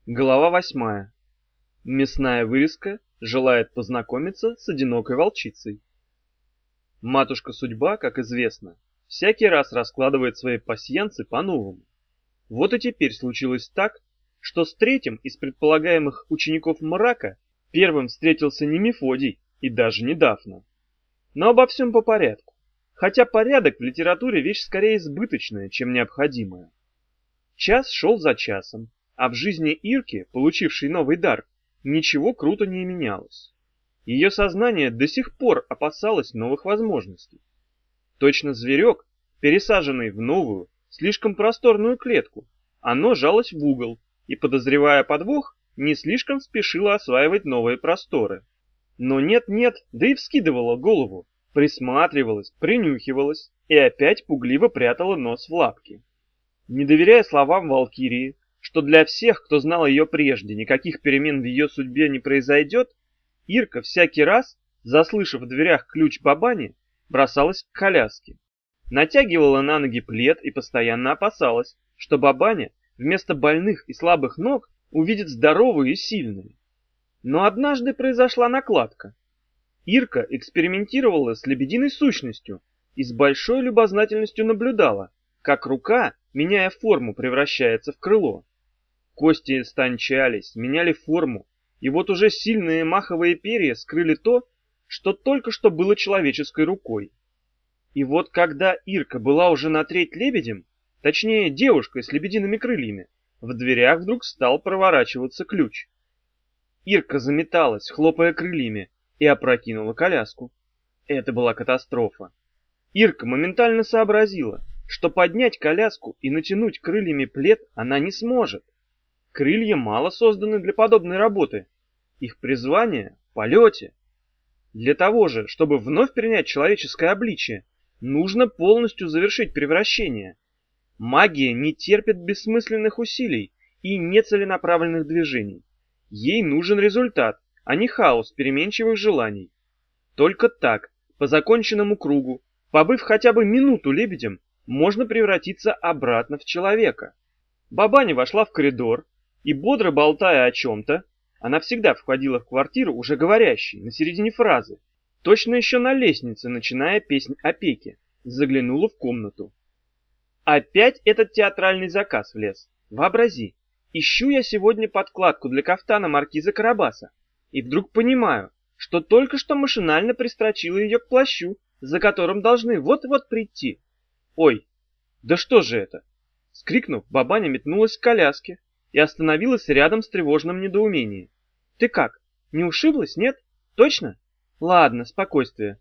Глава 8. Мясная вырезка желает познакомиться с одинокой волчицей. Матушка-судьба, как известно, всякий раз раскладывает свои пасьянсы по-новому. Вот и теперь случилось так, что с третьим из предполагаемых учеников мрака первым встретился не Мефодий и даже не Дафна. Но обо всем по порядку, хотя порядок в литературе вещь скорее избыточная, чем необходимая. Час шел за часом, а в жизни Ирки, получившей новый дар, ничего круто не менялось. Ее сознание до сих пор опасалось новых возможностей. Точно зверек, пересаженный в новую, слишком просторную клетку, оно жалось в угол и, подозревая подвох, не слишком спешило осваивать новые просторы. Но нет-нет, да и вскидывало голову, присматривалась, принюхивалась и опять пугливо прятала нос в лапки. Не доверяя словам Валкирии, что для всех, кто знал ее прежде, никаких перемен в ее судьбе не произойдет, Ирка всякий раз, заслышав в дверях ключ Бабани, бросалась к коляске. Натягивала на ноги плед и постоянно опасалась, что Бабаня вместо больных и слабых ног увидит здоровые и сильные. Но однажды произошла накладка. Ирка экспериментировала с лебединой сущностью и с большой любознательностью наблюдала, как рука, меняя форму, превращается в крыло. Кости истончались, меняли форму, и вот уже сильные маховые перья скрыли то, что только что было человеческой рукой. И вот когда Ирка была уже на треть лебедем, точнее девушкой с лебедиными крыльями, в дверях вдруг стал проворачиваться ключ. Ирка заметалась, хлопая крыльями, и опрокинула коляску. Это была катастрофа. Ирка моментально сообразила, что поднять коляску и натянуть крыльями плед она не сможет. Крылья мало созданы для подобной работы. Их призвание — в полете. Для того же, чтобы вновь принять человеческое обличие, нужно полностью завершить превращение. Магия не терпит бессмысленных усилий и нецеленаправленных движений. Ей нужен результат, а не хаос переменчивых желаний. Только так, по законченному кругу, побыв хотя бы минуту лебедем, можно превратиться обратно в человека. Бабаня вошла в коридор, и, бодро болтая о чем-то, она всегда входила в квартиру уже говорящей, на середине фразы, точно еще на лестнице, начиная песнь о Пеке, заглянула в комнату. Опять этот театральный заказ влез. Вообрази, ищу я сегодня подкладку для кафтана маркиза Карабаса, и вдруг понимаю, что только что машинально пристрочила ее к плащу, за которым должны вот-вот прийти. Ой, да что же это? Вскрикнув, Бабаня метнулась к коляске и остановилась рядом с тревожным недоумением. «Ты как, не ушиблась, нет? Точно? Ладно, спокойствие.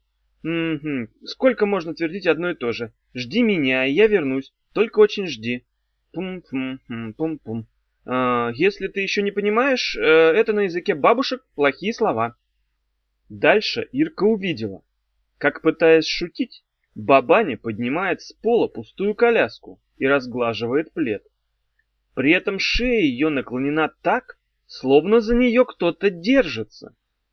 Сколько можно твердить одно и то же? Жди меня, и я вернусь, только очень жди. Пум-пум-пум-пум-пум. Если ты еще не понимаешь, это на языке бабушек плохие слова». Дальше Ирка увидела, как, пытаясь шутить, Бабаня поднимает с пола пустую коляску и разглаживает плед. При этом шея ее наклонена так, словно за нее кто-то держится.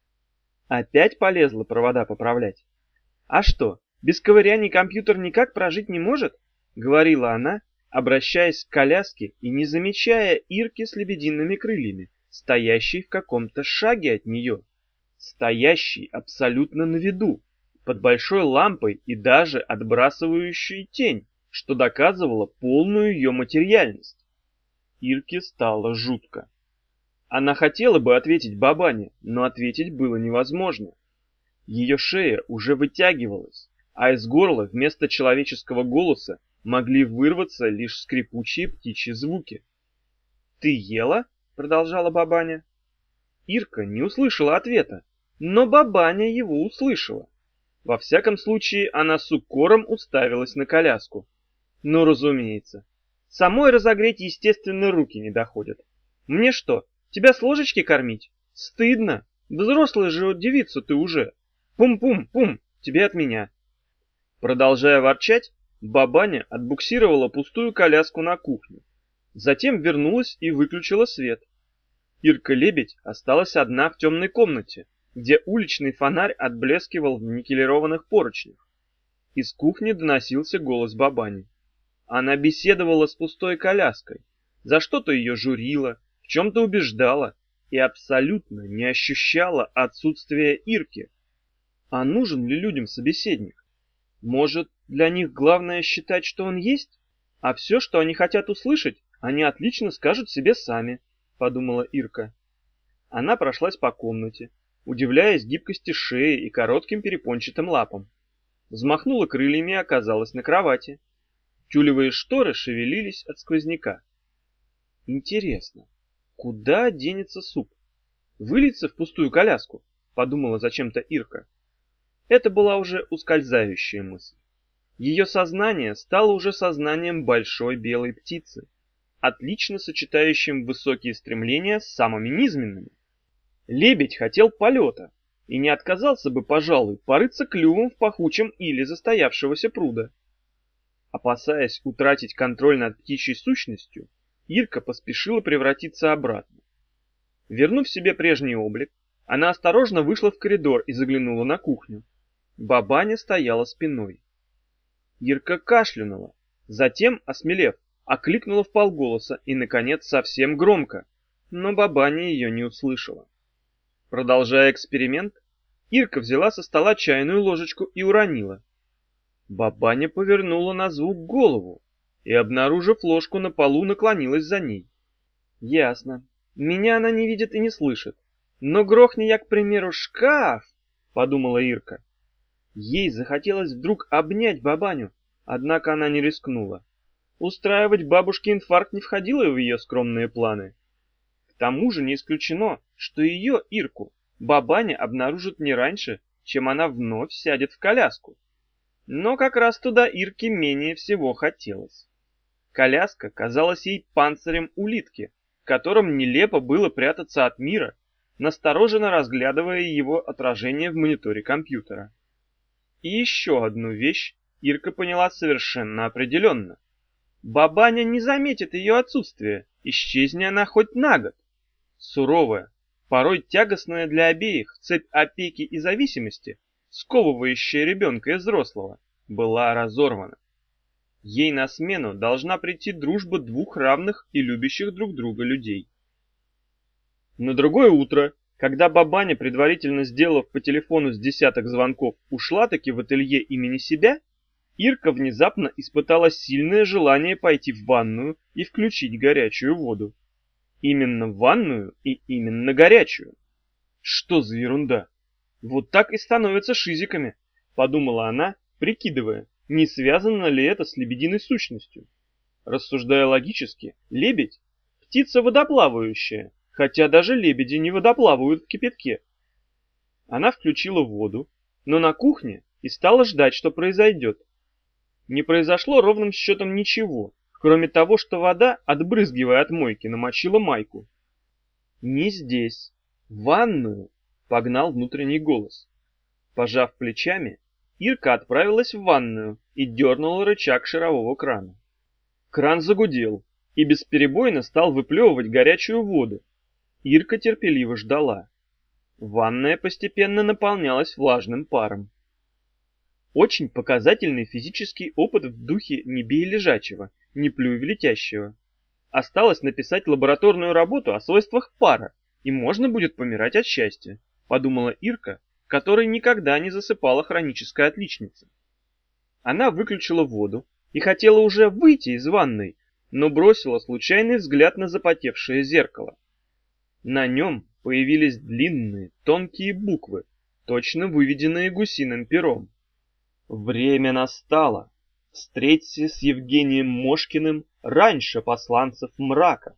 Опять полезла провода поправлять. «А что, без ковыряний компьютер никак прожить не может?» — говорила она, обращаясь к коляске и не замечая Ирки с лебедиными крыльями, стоящей в каком-то шаге от нее, стоящей абсолютно на виду, под большой лампой и даже отбрасывающей тень, что доказывало полную ее материальность. Ирке стало жутко. Она хотела бы ответить Бабане, но ответить было невозможно. Ее шея уже вытягивалась, а из горла вместо человеческого голоса могли вырваться лишь скрипучие птичьи звуки. «Ты ела?» — продолжала Бабаня. Ирка не услышала ответа, но Бабаня его услышала. Во всяком случае, она с укором уставилась на коляску. Ну, разумеется. Самой разогреть, естественно, руки не доходят. Мне что, тебя с ложечки кормить? Стыдно. Взрослая же девица ты уже. Пум-пум-пум, тебе от меня. Продолжая ворчать, Бабаня отбуксировала пустую коляску на кухню. Затем вернулась и выключила свет. Ирка-лебедь осталась одна в темной комнате, где уличный фонарь отблескивал в никелированных поручнях. Из кухни доносился голос Бабани. Она беседовала с пустой коляской, за что-то ее журила, в чем-то убеждала и абсолютно не ощущала отсутствия Ирки. А нужен ли людям собеседник? Может, для них главное считать, что он есть? А все, что они хотят услышать, они отлично скажут себе сами, подумала Ирка. Она прошлась по комнате, удивляясь гибкости шеи и коротким перепончатым лапам. Взмахнула крыльями и оказалась на кровати. Тюлевые шторы шевелились от сквозняка. Интересно, куда денется суп? Выльется в пустую коляску, подумала зачем-то Ирка. Это была уже ускользающая мысль. Ее сознание стало уже сознанием большой белой птицы, отлично сочетающим высокие стремления с самыми низменными. Лебедь хотел полета и не отказался бы, пожалуй, порыться клювом в пахучем иле застоявшегося пруда. Опасаясь утратить контроль над птичьей сущностью, Ирка поспешила превратиться обратно. Вернув себе прежний облик, она осторожно вышла в коридор и заглянула на кухню. Бабаня стояла спиной. Ирка кашлянула, затем, осмелев, окликнула вполголоса и, наконец, совсем громко, но Бабаня ее не услышала. Продолжая эксперимент, Ирка взяла со стола чайную ложечку и уронила. Бабаня повернула на звук голову и, обнаружив ложку на полу, наклонилась за ней. Ясно, меня она не видит и не слышит. Но грохни я, к примеру, шкаф, подумала Ирка. Ей захотелось вдруг обнять Бабаню, однако она не рискнула. Устраивать бабушке инфаркт не входило в ее скромные планы. К тому же не исключено, что ее, Ирку, Бабаня обнаружит не раньше, чем она вновь сядет в коляску. Но как раз туда Ирке менее всего хотелось. Коляска казалась ей панцирем улитки, в котором нелепо было прятаться от мира, настороженно разглядывая его отражение в мониторе компьютера. И еще одну вещь Ирка поняла совершенно определенно. Бабаня не заметит ее отсутствие, исчезни она хоть на год. Суровая, порой тягостная для обеих цепь опеки и зависимости, сковывающая ребенка и взрослого, была разорвана. Ей на смену должна прийти дружба двух равных и любящих друг друга людей. На другое утро, когда Бабаня, предварительно сделав по телефону с десяток звонков, ушла-таки в ателье имени себя, Ирка внезапно испытала сильное желание пойти в ванную и включить горячую воду. Именно в ванную и именно горячую. Что за ерунда? Вот так и становятся шизиками, подумала она, прикидывая, не связано ли это с лебединой сущностью. Рассуждая логически, лебедь – птица водоплавающая, хотя даже лебеди не водоплавают в кипятке. Она включила воду, но на кухне и стала ждать, что произойдет. Не произошло ровным счетом ничего, кроме того, что вода, отбрызгивая от мойки, намочила майку. «Не здесь, в ванную», — погнал внутренний голос. Пожав плечами, Ирка отправилась в ванную и дернула рычаг шарового крана. Кран загудел и бесперебойно стал выплевывать горячую воду. Ирка терпеливо ждала. Ванная постепенно наполнялась влажным паром. Очень показательный физический опыт в духе «не бей лежачего, не плюй в летящего». Осталось написать лабораторную работу о свойствах пара, и можно будет помирать от счастья, подумала Ирка, которой никогда не засыпала хроническая отличница. Она выключила воду и хотела уже выйти из ванной, но бросила случайный взгляд на запотевшее зеркало. На нем появились длинные, тонкие буквы, точно выведенные гусиным пером. Время настало. Встреться с Евгением Мошкиным раньше посланцев мрака.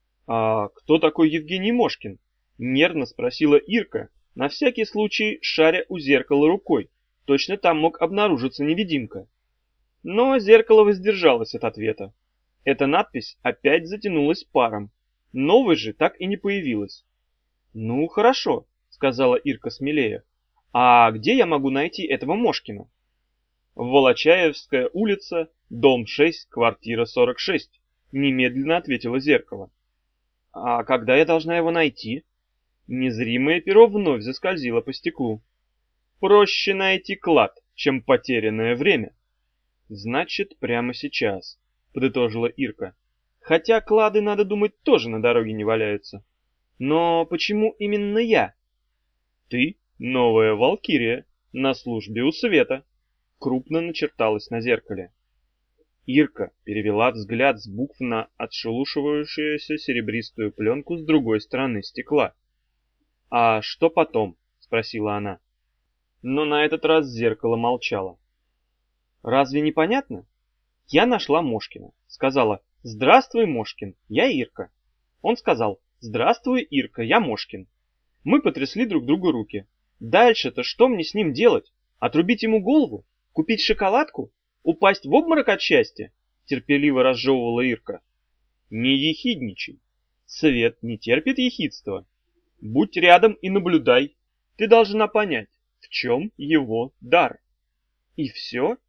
А кто такой Евгений Мошкин? Нервно спросила Ирка, на всякий случай шаря у зеркала рукой. Точно там мог обнаружиться невидимка. Но зеркало воздержалось от ответа. Эта надпись опять затянулась паром. Новой же так и не появилась. «Ну, хорошо», — сказала Ирка смелее. «А где я могу найти этого Мошкина?» «Волочаевская улица, дом 6, квартира 46», — немедленно ответило зеркало. «А когда я должна его найти?» Незримое перо вновь заскользило по стеклу. «Проще найти клад, чем потерянное время». «Значит, прямо сейчас», — подытожила Ирка. Хотя клады, надо думать, тоже на дороге не валяются. Но почему именно я? Ты новая валькирия, на службе у света, крупно начерталась на зеркале. Ирка перевела взгляд с букв на отшелушивающуюся серебристую пленку с другой стороны стекла. «А что потом?» — спросила она. Но на этот раз зеркало молчало. «Разве не понятно? Я нашла Мошкина. Сказала: «Здравствуй, Мошкин, я Ирка». Он сказал: «Здравствуй, Ирка, я Мошкин». Мы потрясли друг другу руки. Дальше-то что мне с ним делать? Отрубить ему голову? Купить шоколадку? Упасть в обморок от счастья?» Терпеливо разжевывала Ирка. «Не ехидничай. Свет не терпит ехидства. Будь рядом и наблюдай. Ты должна понять, в чем его дар». «И все?»